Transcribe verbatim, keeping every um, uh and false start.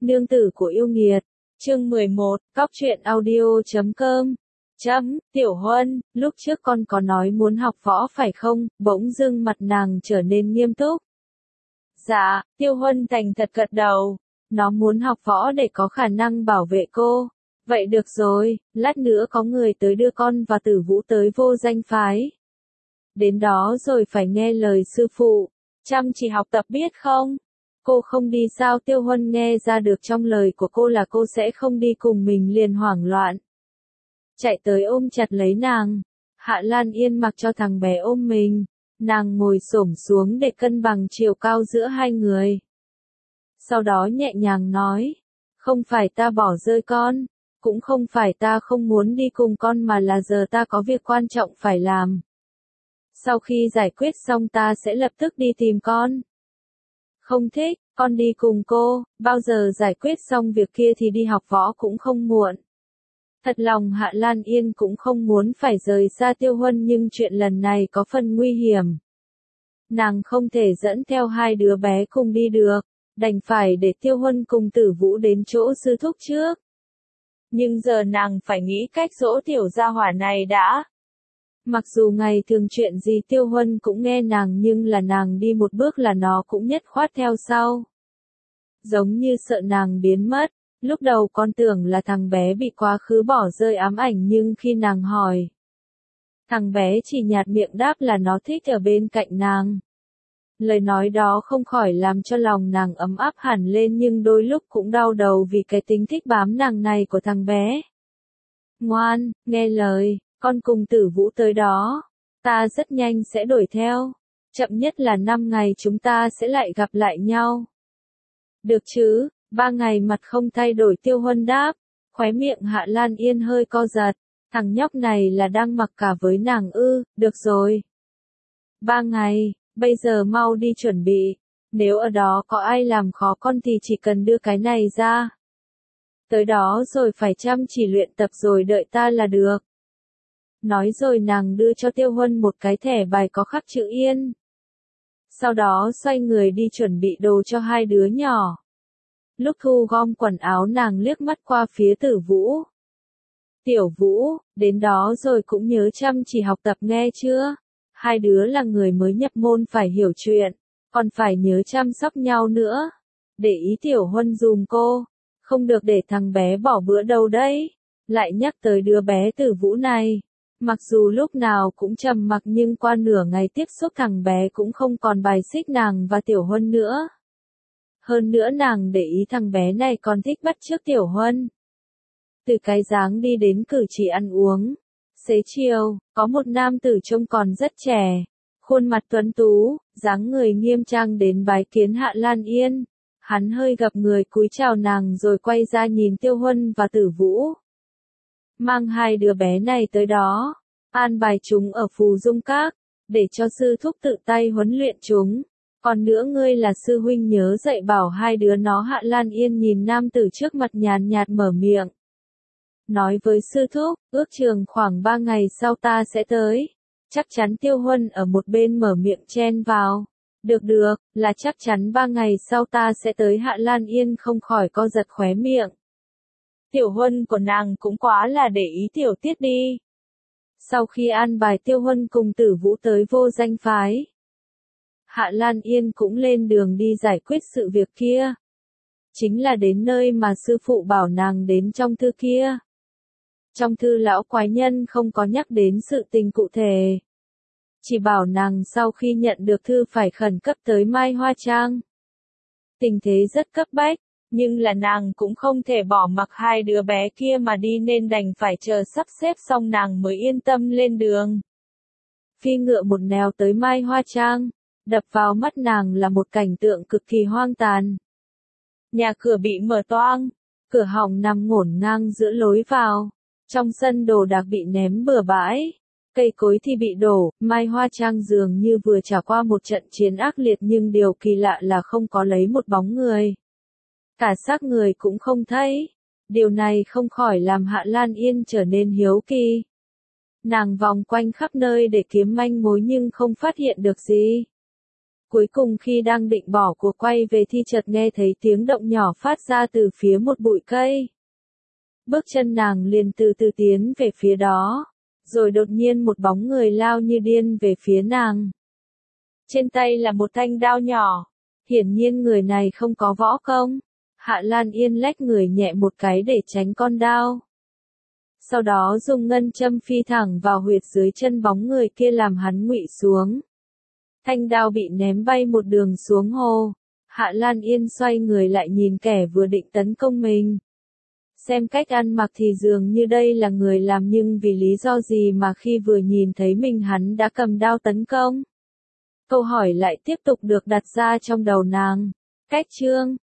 Nương tử của yêu nghiệt. Chương mười một, cóc truyện audio chấm com. Chấm, Tiểu Huân, lúc trước con có nói muốn học võ phải không? Bỗng dưng mặt nàng trở nên nghiêm túc. Dạ, Tiêu Huân thành thật gật đầu. Nó muốn học võ để có khả năng bảo vệ cô. Vậy được rồi, lát nữa có người tới đưa con và Tử Vũ tới Vô Danh phái. Đến đó rồi phải nghe lời sư phụ, chăm chỉ học tập biết không? Cô không đi sao? Tiêu Huân nghe ra được trong lời của cô là cô sẽ không đi cùng mình liền hoảng loạn. Chạy tới ôm chặt lấy nàng. Hạ Lan Yên mặc cho thằng bé ôm mình. Nàng ngồi xổm xuống để cân bằng chiều cao giữa hai người. Sau đó nhẹ nhàng nói, không phải ta bỏ rơi con, cũng không phải ta không muốn đi cùng con mà là giờ ta có việc quan trọng phải làm. Sau khi giải quyết xong ta sẽ lập tức đi tìm con. Không thích, con đi cùng cô, bao giờ giải quyết xong việc kia thì đi học võ cũng không muộn. Thật lòng Hạ Lan Yên cũng không muốn phải rời xa Tiêu Huân nhưng chuyện lần này có phần nguy hiểm. Nàng không thể dẫn theo hai đứa bé cùng đi được, đành phải để Tiêu Huân cùng Tử Vũ đến chỗ sư thúc trước. Nhưng giờ nàng phải nghĩ cách dỗ tiểu gia hỏa này đã. Mặc dù ngày thường chuyện gì Tiêu Huân cũng nghe nàng nhưng là nàng đi một bước là nó cũng nhất khoát theo sau. Giống như sợ nàng biến mất, lúc đầu con tưởng là thằng bé bị quá khứ bỏ rơi ám ảnh nhưng khi nàng hỏi, thằng bé chỉ nhạt miệng đáp là nó thích ở bên cạnh nàng. Lời nói đó không khỏi làm cho lòng nàng ấm áp hẳn lên nhưng đôi lúc cũng đau đầu vì cái tính thích bám nàng này của thằng bé. Ngoan, nghe lời, con cùng Tử Vũ tới đó. Ta rất nhanh sẽ đuổi theo. Chậm nhất là năm ngày chúng ta sẽ lại gặp lại nhau. Được chứ, ba ngày mặt không thay đổi Tiêu Huân đáp. Khóe miệng Hạ Lan Yên hơi co giật. Thằng nhóc này là đang mặc cả với nàng ư, được rồi. Ba ngày. Bây giờ mau đi chuẩn bị, nếu ở đó có ai làm khó con thì chỉ cần đưa cái này ra. Tới đó rồi phải chăm chỉ luyện tập rồi đợi ta là được. Nói rồi nàng đưa cho Tiêu Huân một cái thẻ bài có khắc chữ Yên. Sau đó xoay người đi chuẩn bị đồ cho hai đứa nhỏ. Lúc thu gom quần áo nàng liếc mắt qua phía Tử Vũ. Tiểu Vũ, đến đó rồi cũng nhớ chăm chỉ học tập nghe chưa? Hai đứa là người mới nhập môn phải hiểu chuyện, còn phải nhớ chăm sóc nhau nữa. Để ý Tiểu Huân dùm cô, không được để thằng bé bỏ bữa đâu đấy. Lại nhắc tới đứa bé Tử Vũ này, mặc dù lúc nào cũng trầm mặc nhưng qua nửa ngày tiếp xúc thằng bé cũng không còn bài xích nàng và Tiểu Huân nữa. Hơn nữa nàng để ý thằng bé này còn thích bắt chước Tiểu Huân. Từ cái dáng đi đến cử chỉ ăn uống. Xế chiều, có một nam tử trông còn rất trẻ, khuôn mặt tuấn tú, dáng người nghiêm trang đến bái kiến Hạ Lan Yên. Hắn hơi gập người cúi chào nàng rồi quay ra nhìn Tiêu Huân và Tử Vũ. Mang hai đứa bé này tới đó, an bài chúng ở Phù Dung Các, để cho sư thúc tự tay huấn luyện chúng. Còn nữa ngươi là sư huynh nhớ dạy bảo hai đứa nó. Hạ Lan Yên nhìn nam tử trước mặt nhàn nhạt mở miệng. Nói với sư thúc, ước chừng khoảng ba ngày sau ta sẽ tới. Chắc chắn. Tiêu Huân ở một bên mở miệng chen vào. Được được, là chắc chắn ba ngày sau ta sẽ tới. Hạ Lan Yên không khỏi co giật khóe miệng. Tiểu Huân của nàng cũng quá là để ý tiểu tiết đi. Sau khi an bài Tiêu Huân cùng Tử Vũ tới Vô Danh phái, Hạ Lan Yên cũng lên đường đi giải quyết sự việc kia. Chính là đến nơi mà sư phụ bảo nàng đến trong thư kia. Trong thư lão quái nhân không có nhắc đến sự tình cụ thể. Chỉ bảo nàng sau khi nhận được thư phải khẩn cấp tới Mai Hoa Trang. Tình thế rất cấp bách, nhưng là nàng cũng không thể bỏ mặc hai đứa bé kia mà đi nên đành phải chờ sắp xếp xong nàng mới yên tâm lên đường. Phi ngựa một nẻo tới Mai Hoa Trang, đập vào mắt nàng là một cảnh tượng cực kỳ hoang tàn. Nhà cửa bị mở toang, cửa họng nằm ngổn ngang giữa lối vào. Trong sân đồ đạc bị ném bừa bãi, cây cối thì bị đổ. Mai Hoa Trang dường như vừa trải qua một trận chiến ác liệt nhưng điều kỳ lạ là không có lấy một bóng người. Cả xác người cũng không thấy. Điều này không khỏi làm Hạ Lan Yên trở nên hiếu kỳ. Nàng vòng quanh khắp nơi để kiếm manh mối nhưng không phát hiện được gì. Cuối cùng khi đang định bỏ cuộc quay về thì chợt nghe thấy tiếng động nhỏ phát ra từ phía một bụi cây. Bước chân nàng liền từ từ tiến về phía đó, rồi đột nhiên một bóng người lao như điên về phía nàng. Trên tay là một thanh đao nhỏ, hiển nhiên người này không có võ công. Hạ Lan Yên lách người nhẹ một cái để tránh con đao. Sau đó dùng ngân châm phi thẳng vào huyệt dưới chân bóng người kia làm hắn ngụy xuống. Thanh đao bị ném bay một đường xuống hồ. Hạ Lan Yên xoay người lại nhìn kẻ vừa định tấn công mình. Xem cách ăn mặc thì dường như đây là người làm, nhưng vì lý do gì mà khi vừa nhìn thấy mình hắn đã cầm đao tấn công? Câu hỏi lại tiếp tục được đặt ra trong đầu nàng. Cách chương